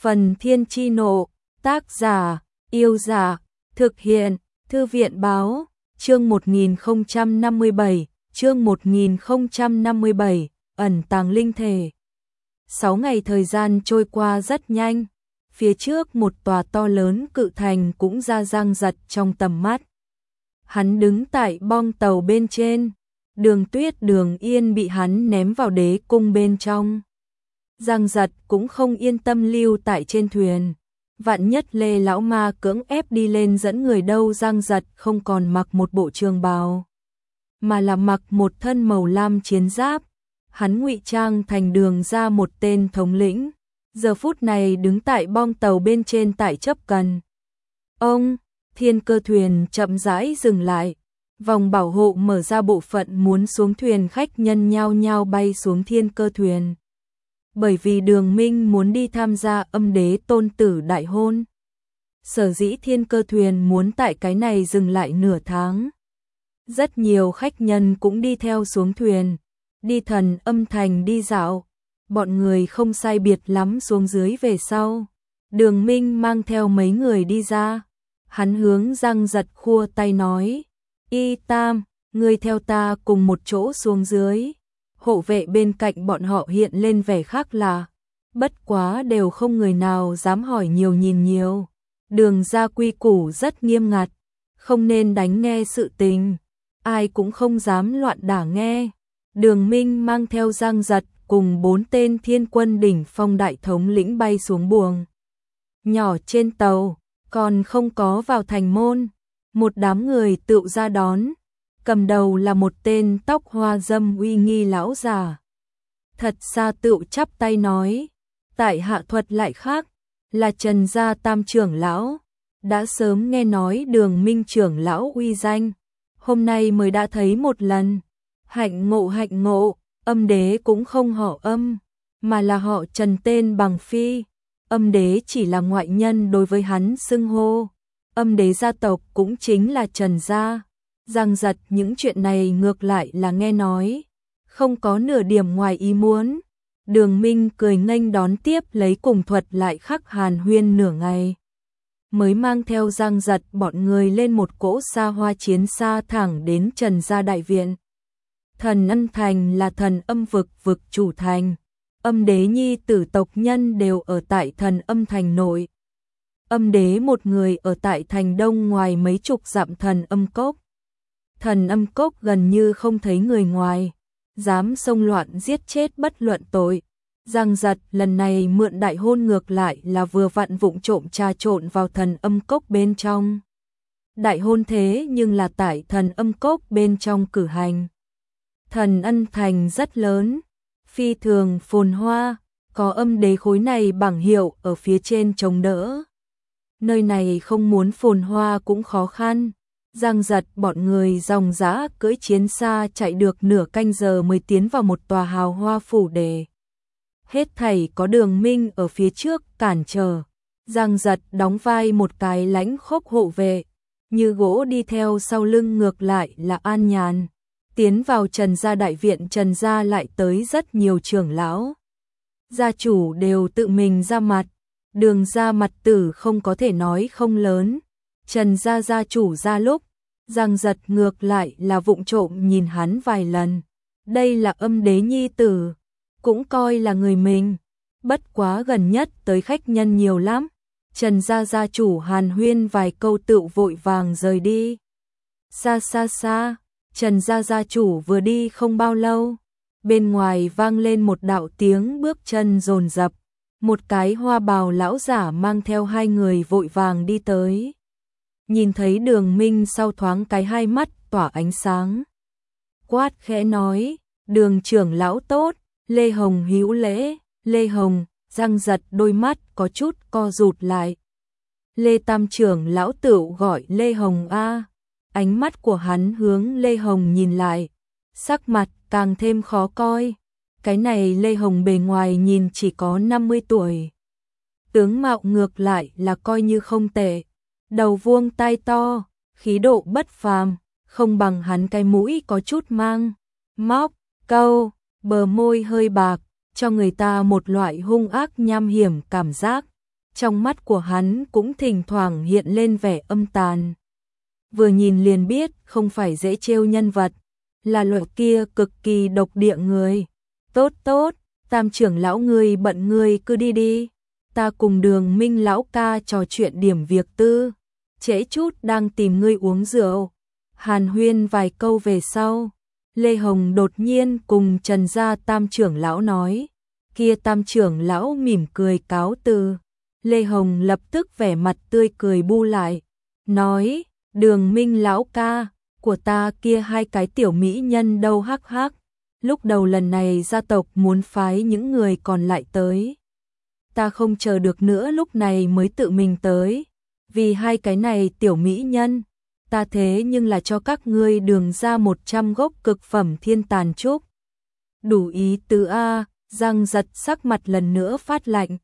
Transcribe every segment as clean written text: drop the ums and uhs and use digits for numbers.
Phần Thiên Chi Nộ, tác giả, Yêu Giả, thực hiện, Thư viện Báo, chương 1057, ẩn tàng linh thể. 6 ngày thời gian trôi qua rất nhanh, phía trước một tòa to lớn cự thành cũng ra Giang Giật trong tầm mắt. Hắn đứng tại bong tàu bên trên, Đường Tuyết Đường Yên bị hắn ném vào đế cung bên trong. Giang Giật cũng không yên tâm lưu tại trên thuyền, vạn nhất Lê lão ma cưỡng ép đi lên dẫn người đâu. Giang Giật không còn mặc một bộ trường bào, mà là mặc một thân màu lam chiến giáp. Hắn ngụy trang thành Đường ra một tên thống lĩnh, giờ phút này đứng tại bong tàu bên trên tại chấp cần. Ông, thiên cơ thuyền chậm rãi dừng lại, vòng bảo hộ mở ra, bộ phận muốn xuống thuyền khách nhân nhao nhao bay xuống thiên cơ thuyền. Bởi vì Đường Minh muốn đi tham gia Âm Đế tôn tử đại hôn, sở dĩ thiên cơ thuyền muốn tại cái này dừng lại nửa tháng. Rất nhiều khách nhân cũng đi theo xuống thuyền, đi Thần Âm thành đi dạo. Bọn người không sai biệt lắm xuống dưới về sau, Đường Minh mang theo mấy người đi ra. Hắn hướng Giang Giật khua tay nói, Y Tam, ngươi theo ta cùng một chỗ xuống dưới. Hộ vệ bên cạnh bọn họ hiện lên vẻ khác lạ, bất quá đều không người nào dám hỏi nhiều nhìn nhiều. Đường ra quy củ rất nghiêm ngặt, không nên đánh nghe sự tình, ai cũng không dám loạn đả nghe. Đường Minh mang theo Giang Giật cùng 4 tên thiên quân đỉnh phong đại thống lĩnh bay xuống buồng nhỏ trên tàu, còn không có vào thành môn, một đám người tựu ra đón. Cầm đầu là một tên tóc hoa râm uy nghi lão già, thật xa tựu chắp tay nói, tại hạ thuật lại khác, là Trần gia Tam trưởng lão, đã sớm nghe nói Đường Minh trưởng lão uy danh, hôm nay mới đã thấy một lần. Hạnh ngộ, Âm Đế cũng không họ Âm, mà là họ Trần tên bằng phi. Âm Đế chỉ là ngoại nhân đối với hắn xưng hô, Âm Đế gia tộc cũng chính là Trần gia. Giang Giật những chuyện này ngược lại là nghe nói, không có nửa điểm ngoài ý muốn. Đường Minh cười nghênh đón tiếp lấy, cùng thuật lại khắc hàn huyên nửa ngày, mới mang theo Giang Giật bọn người lên một cỗ xa hoa chiến xa thẳng đến Trần gia đại viện. Thần Âm thành là Thần Âm vực chủ thành, Âm Đế nhi tử tộc nhân đều ở tại Thần Âm thành nội. Âm Đế một người ở tại thành đông ngoài mấy chục dặm Thần Âm cốc. Thần Âm cốc gần như không thấy người ngoài, dám xông loạn giết chết bất luận tội. Giang Giật lần này mượn đại hôn ngược lại là vừa vặn vụng trộm trà trộn vào Thần Âm cốc bên trong. Đại hôn thế nhưng là tại Thần Âm cốc bên trong cử hành. Thần Âm thành rất lớn, phi thường phồn hoa, có Âm Đế khối này bảng hiệu ở phía trên chống đỡ. Nơi này không muốn phồn hoa cũng khó khăn. Giang Giật bọn người dòng dã cưỡi chiến xa chạy được nửa canh giờ mới tiến vào một tòa hào hoa phủ đề. Hết thảy có Đường Minh ở phía trước cản trở. Giang Giật đóng vai một cái lãnh khốc hộ vệ, như gỗ đi theo sau lưng, ngược lại là an nhàn. Tiến vào Trần gia đại viện, Trần gia lại tới rất nhiều trưởng lão. Gia chủ đều tự mình ra mặt, Đường gia mặt tử không có thể nói không lớn. Trần gia gia chủ ra lúc, Giang Giật ngược lại là vụng trộm nhìn hắn vài lần. Đây là Âm Đế nhi tử, cũng coi là người mình. Bất quá gần nhất tới khách nhân nhiều lắm, Trần gia gia chủ hàn huyên vài câu tựu vội vàng rời đi. Xa, Trần gia gia chủ vừa đi không bao lâu, bên ngoài vang lên một đạo tiếng bước chân dồn dập. Một cái hoa bào lão giả mang theo 2 người vội vàng đi tới. Nhìn thấy Đường Minh sau thoáng cái hai mắt tỏa ánh sáng, quát khẽ nói, Đường trưởng lão tốt. Lê Hồng hữu lễ. Lê Hồng. Giang Giật đôi mắt có chút co rụt lại. Lê Tam trưởng lão tựu gọi Lê Hồng a. Ánh mắt của hắn hướng Lê Hồng nhìn lại, sắc mặt càng thêm khó coi. Cái này Lê Hồng bề ngoài nhìn chỉ có 50 tuổi, tướng mạo ngược lại là coi như không tệ. Đầu vuông tai to, khí độ bất phàm, không bằng hắn cái mũi có chút mang móc câu, bờ môi hơi bạc, cho người ta một loại hung ác nham hiểm cảm giác. trong mắt của hắn cũng thỉnh thoảng hiện lên vẻ âm tàn. Vừa nhìn liền biết không phải dễ trêu nhân vật, là loại kia cực kỳ độc địa người. Tốt tốt, Tam trưởng lão ngươi bận ngươi cứ đi đi, ta cùng Đường Minh lão ca trò chuyện điểm việc tư, trễ chút đang tìm ngươi uống rượu. Hàn huyên vài câu về sau, Lê Hồng đột nhiên cùng Trần gia Tam trưởng lão nói, kia Tam trưởng lão mỉm cười cáo từ. Lê Hồng lập tức vẻ mặt tươi cười bu lại, nói, Đường Minh lão ca, của ta kia hai cái tiểu mỹ nhân đâu hắc hắc. Lúc đầu lần này gia tộc muốn phái những người còn lại tới. Ta không chờ được nữa lúc này mới tự mình tới. Vì hai cái này tiểu mỹ nhân, ta thế nhưng là cho các ngươi Đường ra 100 gốc cực phẩm thiên tàn trúc. Đủ ý tứ A, Giang Giật sắc mặt lần nữa phát lạnh.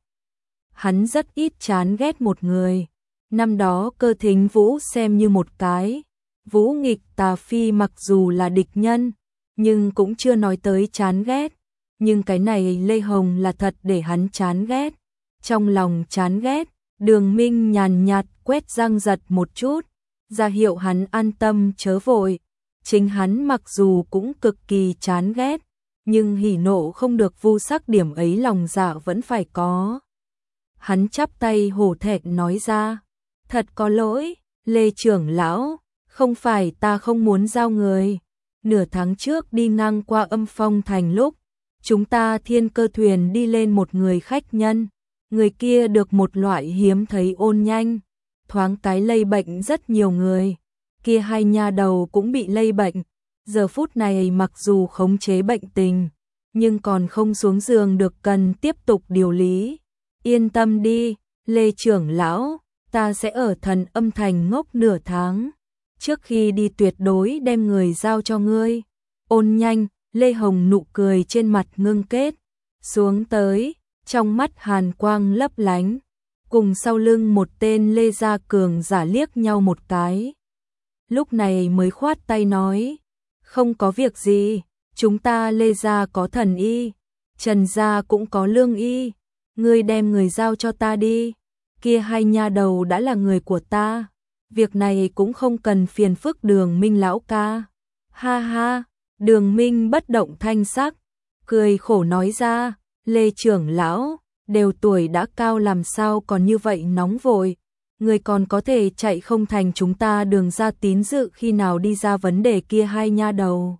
Hắn rất ít chán ghét một người. Năm đó Cơ Thính Vũ xem như một cái. Vũ Nghịch Tà Phi mặc dù là địch nhân, nhưng cũng chưa nói tới chán ghét. Nhưng cái này Lê Hồng là thật để hắn chán ghét. Trong lòng chán ghét, Đường Minh nhàn nhạt quét Giang Giật một chút, ra hiệu hắn an tâm chớ vội. Chính hắn mặc dù cũng cực kỳ chán ghét, nhưng hỉ nộ không được vu sắc điểm ấy lòng dạ vẫn phải có. Hắn chắp tay hổ thẹn nói ra, thật có lỗi, Lê trưởng lão, không phải ta không muốn giao người. Nửa tháng trước đi ngang qua Âm Phong Thành lúc, chúng ta thiên cơ thuyền đi lên một người khách nhân. Người kia được một loại hiếm thấy ôn nhanh, thoáng cái lây bệnh rất nhiều người. Kia hai nha đầu cũng bị lây bệnh. Giờ phút này mặc dù khống chế bệnh tình, nhưng còn không xuống giường được, cần tiếp tục điều lý. Yên tâm đi, Lê trưởng lão, ta sẽ ở Thần Âm Thành ngốc nửa tháng. Trước khi đi tuyệt đối đem người giao cho ngươi. Ôn nhanh, Lê Hồng nụ cười trên mặt ngưng kết xuống tới, trong mắt hàn quang lấp lánh, cùng sau lưng một tên Lê gia cường giả liếc nhau một cái. Lúc này mới khoát tay nói, không có việc gì, chúng ta Lê gia có thần y, Trần gia cũng có lương y, ngươi đem người giao cho ta đi, kia hai nha đầu đã là người của ta, việc này cũng không cần phiền phức Đường Minh lão ca. Ha ha, Đường Minh bất động thanh sắc, cười khổ nói ra, Lê trưởng lão, đều tuổi đã cao làm sao còn như vậy nóng vội, người còn có thể chạy không thành chúng ta Đường ra tín dự khi nào đi ra vấn đề kia hai nha đầu.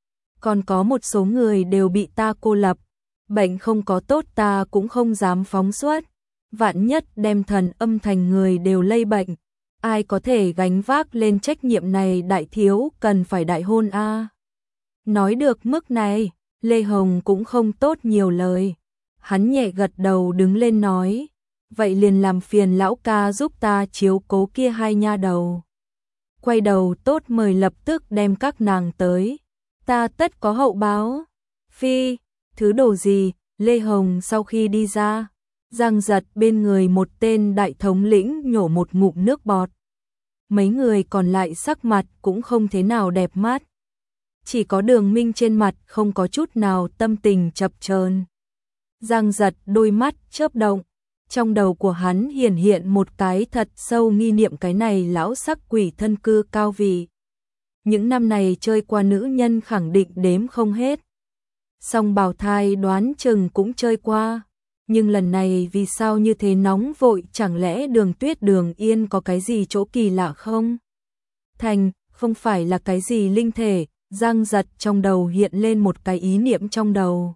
Còn có một số người đều bị ta cô lập, bệnh không có tốt ta cũng không dám phóng xuất, vạn nhất đem Thần Âm Thành người đều lây bệnh, ai có thể gánh vác lên trách nhiệm này, đại thiếu cần phải đại hôn a. Nói được mức này, Lê Hồng cũng không tốt nhiều lời. Hắn nhẹ gật đầu đứng lên nói, vậy liền làm phiền lão ca giúp ta chiếu cố kia hai nha đầu. Quay đầu tốt mời lập tức đem các nàng tới, ta tất có hậu báo. Phi, thứ đồ gì? Lê Hồng sau khi đi ra, Giang Giật bên người một tên đại thống lĩnh nhổ một ngụm nước bọt. Mấy người còn lại sắc mặt cũng không thế nào đẹp mắt. Chỉ có Đường Minh trên mặt không có chút nào tâm tình chập chờn. Giang Giật đôi mắt chớp động, trong đầu của hắn hiện một cái thật sâu nghi niệm, cái này lão sắc quỷ thân cư cao vị. Những năm này chơi qua nữ nhân khẳng định đếm không hết. Song bào thai đoán chừng cũng chơi qua, nhưng lần này vì sao như thế nóng vội, chẳng lẽ Đường Tuyết Đường Yên có cái gì chỗ kỳ lạ không? Thành, không phải là cái gì linh thể. Giang Giật trong đầu hiện lên một cái ý niệm trong đầu.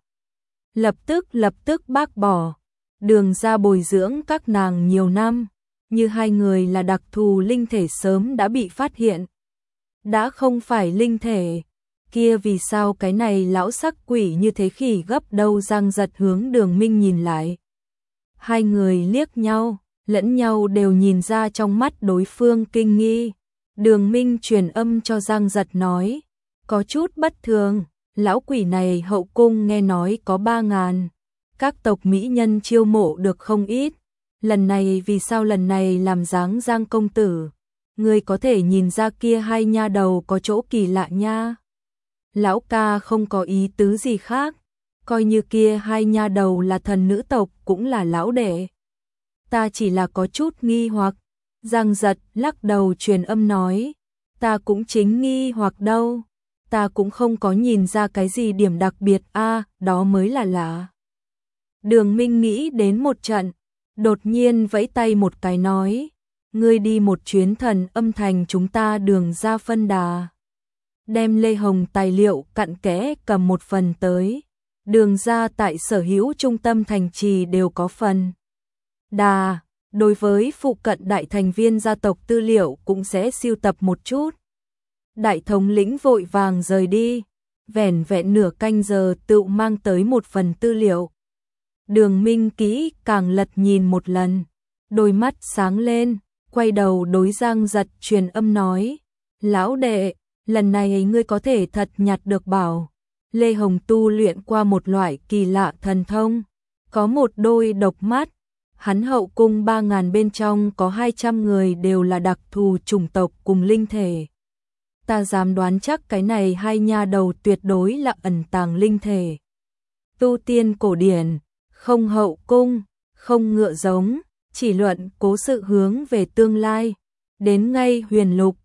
Lập tức bác bỏ. Đường ra bồi dưỡng các nàng nhiều năm, như hai người là đặc thù linh thể sớm đã bị phát hiện. Đã không phải linh thể, kia vì sao cái này lão sắc quỷ như thế khỉ gấp đâu? Giang Giật hướng Đường Minh nhìn lại. Hai người liếc nhau, lẫn nhau đều nhìn ra trong mắt đối phương kinh nghi. Đường Minh truyền âm cho Giang Giật nói, có chút bất thường, lão quỷ này hậu cung nghe nói có 3.000, các tộc mỹ nhân chiêu mộ được không ít, lần này vì sao lần này làm dáng Giang công tử, ngươi có thể nhìn ra kia hai nha đầu có chỗ kỳ lạ nha. Lão ca không có ý tứ gì khác, coi như kia hai nha đầu là thần nữ tộc cũng là lão đệ. ta chỉ là có chút nghi hoặc. Giang Giật lắc đầu truyền âm nói, ta cũng chính nghi hoặc đâu, ta cũng không có nhìn ra cái gì điểm đặc biệt a, đó mới là lạ. Đường Minh nghĩ đến một trận, đột nhiên vẫy tay một cái nói, ngươi đi một chuyến Thần Âm Thành chúng ta Đường ra phân đà. Đem Lê Hồng tài liệu cặn kẽ cầm một phần tới. Đường ra tại sở hữu trung tâm thành trì đều có phần đà, đối với phụ cận đại thành viên gia tộc tư liệu cũng sẽ sưu tập một chút. Đại thống lĩnh vội vàng rời đi, vẻn vẹn nửa canh giờ tự mang tới một phần tư liệu. Đường Minh kỹ càng lật nhìn một lần, đôi mắt sáng lên, quay đầu đối Giang Giật truyền âm nói, lão đệ, lần này ngươi có thể thật nhặt được bảo. Lê Hồng tu luyện qua một loại kỳ lạ thần thông, có một đôi độc mắt, hắn hậu cung 3.000 bên trong có 200 người đều là đặc thù chủng tộc cùng linh thể. Ta dám đoán chắc cái này hai nha đầu tuyệt đối là ẩn tàng linh thể. Tu tiên cổ điển, không hậu cung, không ngựa giống, chỉ luận cố sự hướng về tương lai, đến ngay huyền lục,